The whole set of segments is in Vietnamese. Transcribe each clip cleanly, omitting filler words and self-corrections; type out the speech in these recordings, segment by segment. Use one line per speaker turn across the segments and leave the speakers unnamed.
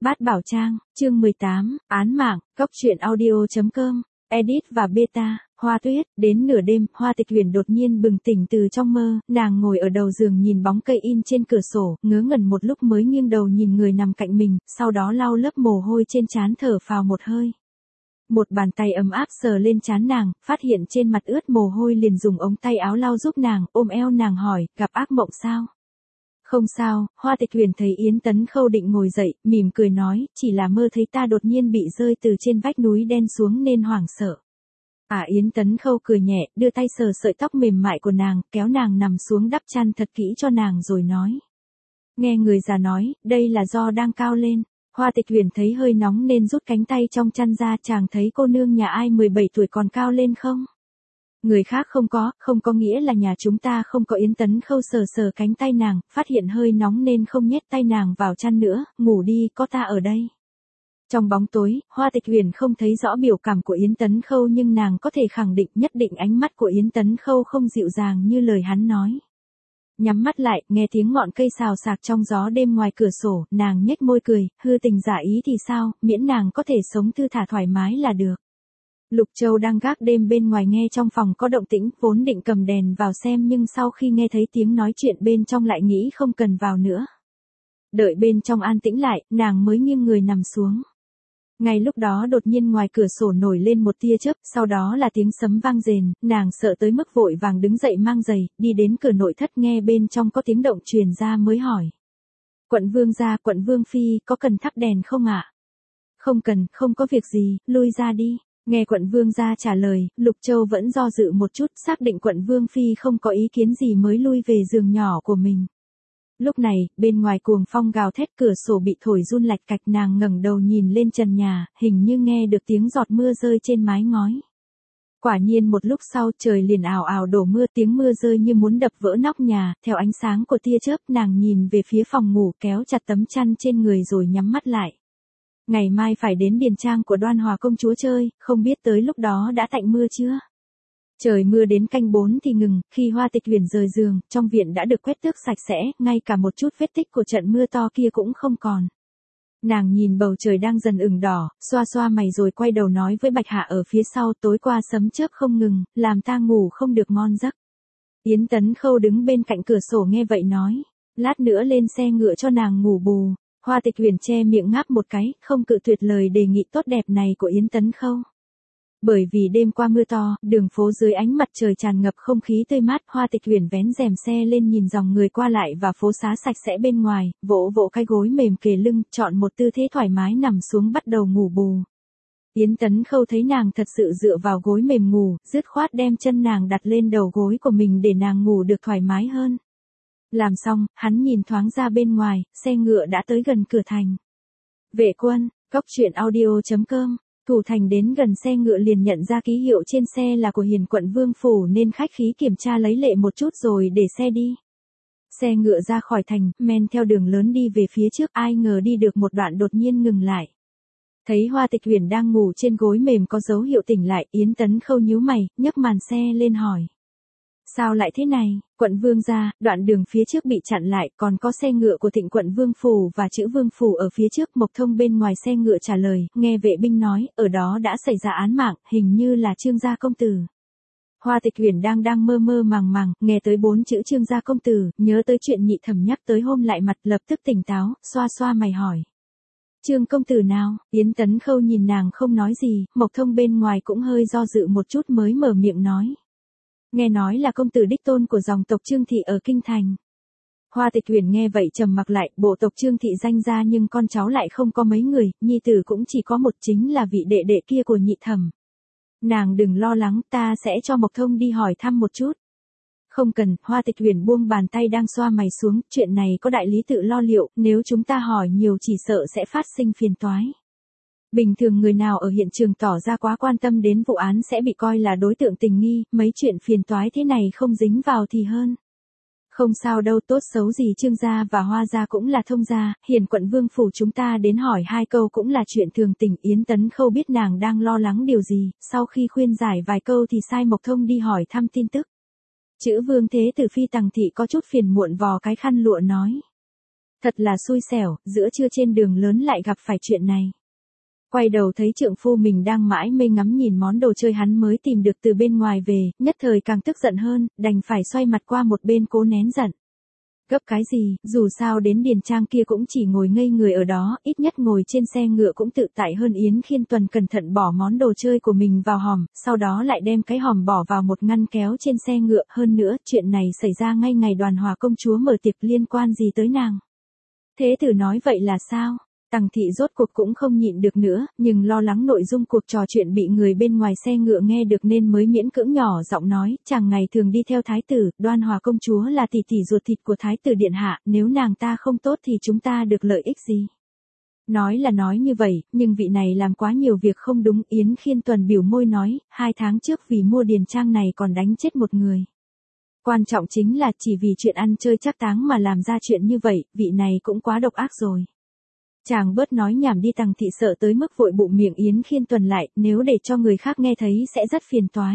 Bát Bảo Trang, chương 18, án mạng, góc truyện audio.com, edit và beta, Hoa Tuyết, đến nửa đêm, Hoa Tịch Huyền đột nhiên bừng tỉnh từ trong mơ, nàng ngồi ở đầu giường nhìn bóng cây in trên cửa sổ, ngớ ngẩn một lúc mới nghiêng đầu nhìn người nằm cạnh mình, sau đó lau lớp mồ hôi trên trán thở phào một hơi. Một bàn tay ấm áp sờ lên trán nàng, phát hiện trên mặt ướt mồ hôi liền dùng ống tay áo lau giúp nàng, ôm eo nàng hỏi, gặp ác mộng sao? Không sao, Hoa Tịch Huyền thấy Yến Tấn Khâu định ngồi dậy, mỉm cười nói, chỉ là mơ thấy ta đột nhiên bị rơi từ trên vách núi đen xuống nên hoảng sợ. Yến Tấn Khâu cười nhẹ, đưa tay sờ sợi tóc mềm mại của nàng, kéo nàng nằm xuống đắp chăn thật kỹ cho nàng rồi nói. Nghe người già nói, đây là do đang cao lên. Hoa Tịch Huyền thấy hơi nóng nên rút cánh tay trong chăn ra, chàng thấy cô nương nhà ai 17 tuổi còn cao lên không? Người khác không có nghĩa là nhà chúng ta không có. Yến Tấn Khâu sờ sờ cánh tay nàng, phát hiện hơi nóng nên không nhét tay nàng vào chăn nữa, ngủ đi, có ta ở đây. Trong bóng tối, Hoa Tịch Huyền không thấy rõ biểu cảm của Yến Tấn Khâu nhưng nàng có thể khẳng định nhất định ánh mắt của Yến Tấn Khâu không dịu dàng như lời hắn nói. Nhắm mắt lại, nghe tiếng ngọn cây xào xạc trong gió đêm ngoài cửa sổ, nàng nhếch môi cười, hư tình giả ý thì sao, miễn nàng có thể sống thư thả thoải mái là được. Lục Châu đang gác đêm bên ngoài nghe trong phòng có động tĩnh, vốn định cầm đèn vào xem nhưng sau khi nghe thấy tiếng nói chuyện bên trong lại nghĩ không cần vào nữa. Đợi bên trong an tĩnh lại, nàng mới nghiêng người nằm xuống. Ngay lúc đó đột nhiên ngoài cửa sổ nổi lên một tia chớp, sau đó là tiếng sấm vang rền, nàng sợ tới mức vội vàng đứng dậy mang giày, đi đến cửa nội thất nghe bên trong có tiếng động truyền ra mới hỏi. Quận Vương gia, Quận Vương phi, có cần thắp đèn không ạ? Không cần, không có việc gì, lui ra đi. Nghe Quận Vương gia trả lời, Lục Châu vẫn do dự một chút, xác định Quận Vương phi không có ý kiến gì mới lui về giường nhỏ của mình. Lúc này, bên ngoài cuồng phong gào thét, cửa sổ bị thổi run lạch cạch, nàng ngẩng đầu nhìn lên trần nhà, hình như nghe được tiếng giọt mưa rơi trên mái ngói. Quả nhiên một lúc sau trời liền ào ào đổ mưa, tiếng mưa rơi như muốn đập vỡ nóc nhà, theo ánh sáng của tia chớp nàng nhìn về phía phòng ngủ kéo chặt tấm chăn trên người rồi nhắm mắt lại. Ngày mai phải đến điền trang của Đoan Hòa công chúa chơi, không biết tới lúc đó đã tạnh mưa chưa? Trời mưa đến canh 4 thì ngừng, khi Hoa Tịch Huyền rời giường, trong viện đã được quét tước sạch sẽ, ngay cả một chút vết tích của trận mưa to kia cũng không còn. Nàng nhìn bầu trời đang dần ửng đỏ, xoa xoa mày rồi quay đầu nói với Bạch Hạ ở phía sau, tối qua sấm chớp không ngừng, làm ta ngủ không được ngon giấc. Yến Tấn Khâu đứng bên cạnh cửa sổ nghe vậy nói, lát nữa lên xe ngựa cho nàng ngủ bù. Hoa Tịch Huyền che miệng ngáp một cái, không cự tuyệt lời đề nghị tốt đẹp này của Yến Tấn Khâu. Bởi vì đêm qua mưa to, đường phố dưới ánh mặt trời tràn ngập không khí tươi mát, Hoa Tịch Huyền vén rèm xe lên nhìn dòng người qua lại và phố xá sạch sẽ bên ngoài, vỗ vỗ cái gối mềm kề lưng, chọn một tư thế thoải mái nằm xuống bắt đầu ngủ bù. Yến Tấn Khâu thấy nàng thật sự dựa vào gối mềm ngủ, dứt khoát đem chân nàng đặt lên đầu gối của mình để nàng ngủ được thoải mái hơn. Làm xong, hắn nhìn thoáng ra bên ngoài, xe ngựa đã tới gần cửa thành. Vệ quân, góc truyện audio.com, thủ thành đến gần xe ngựa liền nhận ra ký hiệu trên xe là của Hiền quận Vương phủ nên khách khí kiểm tra lấy lệ một chút rồi để xe đi. Xe ngựa ra khỏi thành, men theo đường lớn đi về phía trước, ai ngờ đi được một đoạn đột nhiên ngừng lại. Thấy Hoa Tịch Huyền đang ngủ trên gối mềm có dấu hiệu tỉnh lại, Yến Tấn Khâu nhíu mày, nhấc màn xe lên hỏi. Sao lại thế này, Quận Vương gia, đoạn đường phía trước bị chặn lại, còn có xe ngựa của Thịnh quận Vương phủ và chữ Vương phủ ở phía trước. Mộc Thông bên ngoài xe ngựa trả lời, nghe vệ binh nói, ở đó đã xảy ra án mạng, hình như là Trương gia công tử. Hoa Tịch Huyền đang mơ mơ màng màng, nghe tới 4 chữ Trương gia công tử, nhớ tới chuyện Nhị Thẩm nhắc tới hôm lại mặt, lập tức tỉnh táo, xoa xoa mày hỏi. Trương công tử nào? Yến Tấn Khâu nhìn nàng không nói gì, Mộc Thông bên ngoài cũng hơi do dự một chút mới mở miệng nói. Nghe nói là công tử đích tôn của dòng tộc Trương thị ở kinh thành. Hoa Tịch Huyền nghe vậy trầm mặc lại, bộ tộc Trương thị danh gia nhưng con cháu lại không có mấy người, nhi tử cũng chỉ có một, chính là vị đệ đệ kia của Nhị Thẩm. Nàng đừng lo lắng, ta sẽ cho Mộc Thông đi hỏi thăm một chút. Không cần, Hoa Tịch Huyền buông bàn tay đang xoa mày xuống, chuyện này có đại lý tự lo liệu, nếu chúng ta hỏi nhiều chỉ sợ sẽ phát sinh phiền toái. Bình thường người nào ở hiện trường tỏ ra quá quan tâm đến vụ án sẽ bị coi là đối tượng tình nghi, mấy chuyện phiền toái thế này không dính vào thì hơn. Không sao đâu, tốt xấu gì Trương gia và Hoa gia cũng là thông gia, Hiền quận Vương phủ chúng ta đến hỏi 2 câu cũng là chuyện thường tình. Yến Tấn Khâu biết nàng đang lo lắng điều gì, sau khi khuyên giải vài câu thì sai Mộc Thông đi hỏi thăm tin tức. Chữ Vương Thế Tử phi Tằng thị có chút phiền muộn vò cái khăn lụa nói. Thật là xui xẻo, giữa trưa trên đường lớn lại gặp phải chuyện này. Quay đầu thấy trượng phu mình đang mãi mê ngắm nhìn món đồ chơi hắn mới tìm được từ bên ngoài về, nhất thời càng tức giận hơn, đành phải xoay mặt qua một bên cố nén giận. Gấp cái gì, dù sao đến điền trang kia cũng chỉ ngồi ngây người ở đó, ít nhất ngồi trên xe ngựa cũng tự tại hơn. Yến Khiên Tuần cẩn thận bỏ món đồ chơi của mình vào hòm, sau đó lại đem cái hòm bỏ vào một ngăn kéo trên xe ngựa. Hơn nữa, chuyện này xảy ra ngay ngày Đoàn Hòa công chúa mở tiệc, liên quan gì tới nàng? Thế tử nói vậy là sao? Tằng thị rốt cuộc cũng không nhịn được nữa, nhưng lo lắng nội dung cuộc trò chuyện bị người bên ngoài xe ngựa nghe được nên mới miễn cưỡng nhỏ giọng nói, chàng ngày thường đi theo thái tử, Đoan Hòa công chúa là tỷ tỷ ruột thịt của thái tử điện hạ, nếu nàng ta không tốt thì chúng ta được lợi ích gì? Nói là nói như vậy, nhưng vị này làm quá nhiều việc không đúng. Yến Khiên Tuần biểu môi nói, 2 tháng trước vì mua điền trang này còn đánh chết một người. Quan trọng chính là chỉ vì chuyện ăn chơi trác táng mà làm ra chuyện như vậy, vị này cũng quá độc ác rồi. Chàng bớt nói nhảm đi. Tằng thị sợ tới mức vội bụm miệng Yến Khiên Tuần lại, nếu để cho người khác nghe thấy sẽ rất phiền toái.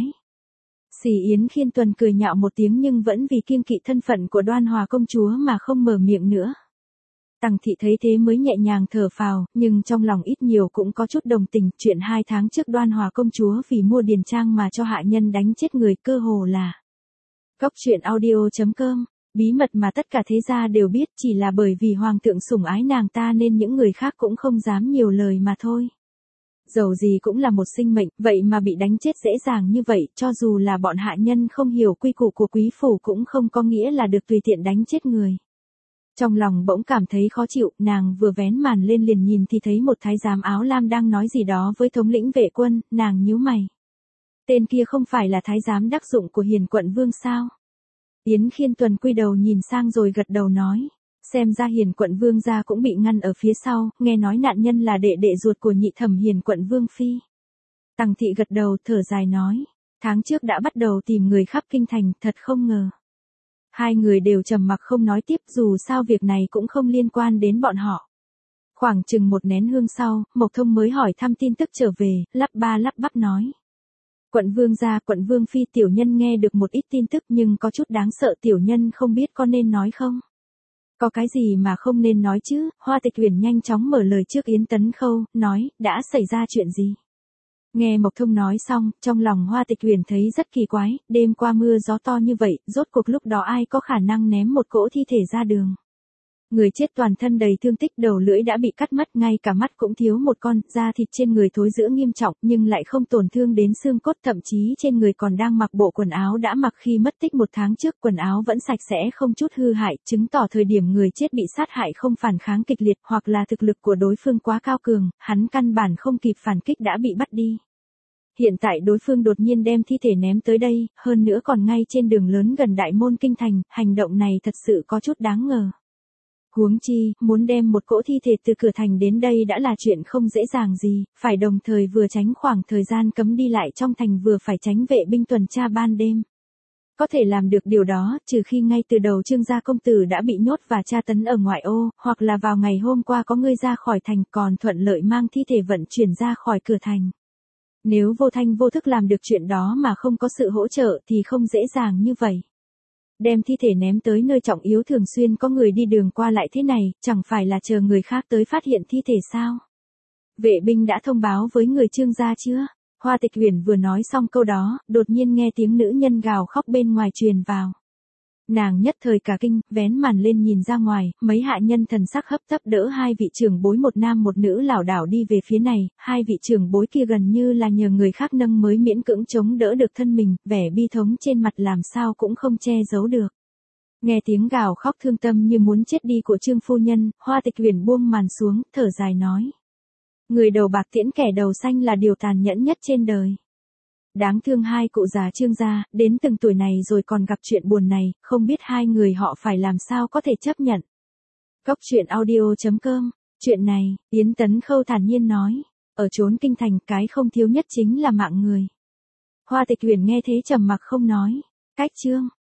Xì. Yến Khiên Tuần cười nhạo một tiếng nhưng vẫn vì kiêng kỵ thân phận của Đoan Hòa công chúa mà không mở miệng nữa. Tằng thị thấy thế mới nhẹ nhàng thở phào, nhưng trong lòng ít nhiều cũng có chút đồng tình. Chuyện 2 tháng trước Đoan Hòa công chúa vì mua điền trang mà cho hạ nhân đánh chết người, cơ hồ là Cốc truyện audio.com. Bí mật mà tất cả thế gia đều biết, chỉ là bởi vì hoàng thượng sủng ái nàng ta nên những người khác cũng không dám nhiều lời mà thôi. Dầu gì cũng là một sinh mệnh, vậy mà bị đánh chết dễ dàng như vậy, cho dù là bọn hạ nhân không hiểu quy củ của quý phủ cũng không có nghĩa là được tùy tiện đánh chết người. Trong lòng bỗng cảm thấy khó chịu, nàng vừa vén màn lên liền nhìn thì thấy một thái giám áo lam đang nói gì đó với thống lĩnh vệ quân. Nàng nhíu mày. Tên kia không phải là thái giám đắc dụng của Hiền quận vương sao? Yến Khiên Tuần quy đầu nhìn sang rồi gật đầu nói, xem ra Hiền quận vương gia cũng bị ngăn ở phía sau, nghe nói nạn nhân là đệ đệ ruột của nhị thẩm Hiền quận vương phi. Tằng thị gật đầu thở dài nói, tháng trước đã bắt đầu tìm người khắp kinh thành, thật không ngờ. Hai người đều trầm mặc không nói tiếp, dù sao việc này cũng không liên quan đến bọn họ. Khoảng chừng một nén hương sau, Mộc Thông mới hỏi thăm tin tức trở về, lắp ba lắp bắp nói. Quận vương gia, quận vương phi, tiểu nhân nghe được một ít tin tức nhưng có chút đáng sợ, tiểu nhân không biết có nên nói không? Có cái gì mà không nên nói chứ? Hoa Tịch Uyển nhanh chóng mở lời trước Yến Tấn Khâu, nói, đã xảy ra chuyện gì? Nghe Mộc Thông nói xong, trong lòng Hoa Tịch Uyển thấy rất kỳ quái, đêm qua mưa gió to như vậy, rốt cuộc lúc đó ai có khả năng ném một cỗ thi thể ra đường? Người chết toàn thân đầy thương tích, đầu lưỡi đã bị cắt mất, ngay cả mắt cũng thiếu một con, da thịt trên người thối rữa nghiêm trọng nhưng lại không tổn thương đến xương cốt, thậm chí trên người còn đang mặc bộ quần áo đã mặc khi mất tích 1 tháng trước, quần áo vẫn sạch sẽ không chút hư hại, chứng tỏ thời điểm người chết bị sát hại không phản kháng kịch liệt, hoặc là thực lực của đối phương quá cao cường, hắn căn bản không kịp phản kích đã bị bắt đi. Hiện tại đối phương đột nhiên đem thi thể ném tới đây, hơn nữa còn ngay trên đường lớn gần đại môn kinh thành, hành động này thật sự có chút đáng ngờ. Huống chi, muốn đem một cỗ thi thể từ cửa thành đến đây đã là chuyện không dễ dàng gì, phải đồng thời vừa tránh khoảng thời gian cấm đi lại trong thành vừa phải tránh vệ binh tuần tra ban đêm. Có thể làm được điều đó, trừ khi ngay từ đầu Trương gia công tử đã bị nhốt và tra tấn ở ngoại ô, hoặc là vào ngày hôm qua có người ra khỏi thành còn thuận lợi mang thi thể vận chuyển ra khỏi cửa thành. Nếu vô thanh vô thức làm được chuyện đó mà không có sự hỗ trợ thì không dễ dàng như vậy. Đem thi thể ném tới nơi trọng yếu thường xuyên có người đi đường qua lại thế này, chẳng phải là chờ người khác tới phát hiện thi thể sao? Vệ binh đã thông báo với người Trương gia chưa? Hoa Tịch Uyển vừa nói xong câu đó, đột nhiên nghe tiếng nữ nhân gào khóc bên ngoài truyền vào. Nàng nhất thời cả kinh, vén màn lên nhìn ra ngoài, mấy hạ nhân thần sắc hấp tấp đỡ hai vị trưởng bối một nam một nữ lảo đảo đi về phía này, hai vị trưởng bối kia gần như là nhờ người khác nâng mới miễn cưỡng chống đỡ được thân mình, vẻ bi thống trên mặt làm sao cũng không che giấu được. Nghe tiếng gào khóc thương tâm như muốn chết đi của Trương phu nhân, Hoa Tịch Uyển buông màn xuống, thở dài nói. Người đầu bạc tiễn kẻ đầu xanh là điều tàn nhẫn nhất trên đời. Đáng thương hai cụ già Trương gia, đến từng tuổi này rồi còn gặp chuyện buồn này, không biết hai người họ phải làm sao có thể chấp nhận. Cốc truyện audio.com. Chuyện này, Yến Tấn Khâu thản nhiên nói, ở chốn kinh thành cái không thiếu nhất chính là mạng người. Hoa Tịch Uyển nghe thế trầm mặc không nói. Cách chương